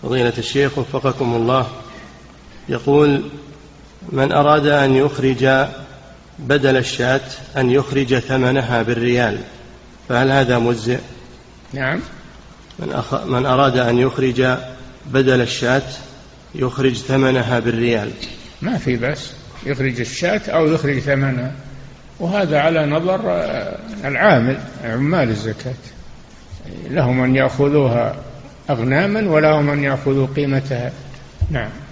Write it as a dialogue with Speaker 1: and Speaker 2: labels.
Speaker 1: فضيلة الشيخ وفقكم الله، يقول: من أراد أن يخرج بدل الشاة أن يخرج ثمنها بالريال، فهل هذا مجزئ؟
Speaker 2: نعم.
Speaker 1: من أراد أن يخرج بدل الشاة يخرج ثمنها بالريال،
Speaker 2: ما في بس يخرج الشاة أو يخرج ثمنها، وهذا على نظر العامل، عمال الزكاة، لهم أن يأخذوها أغناما ولهم أن يأخذوا قيمتها. نعم.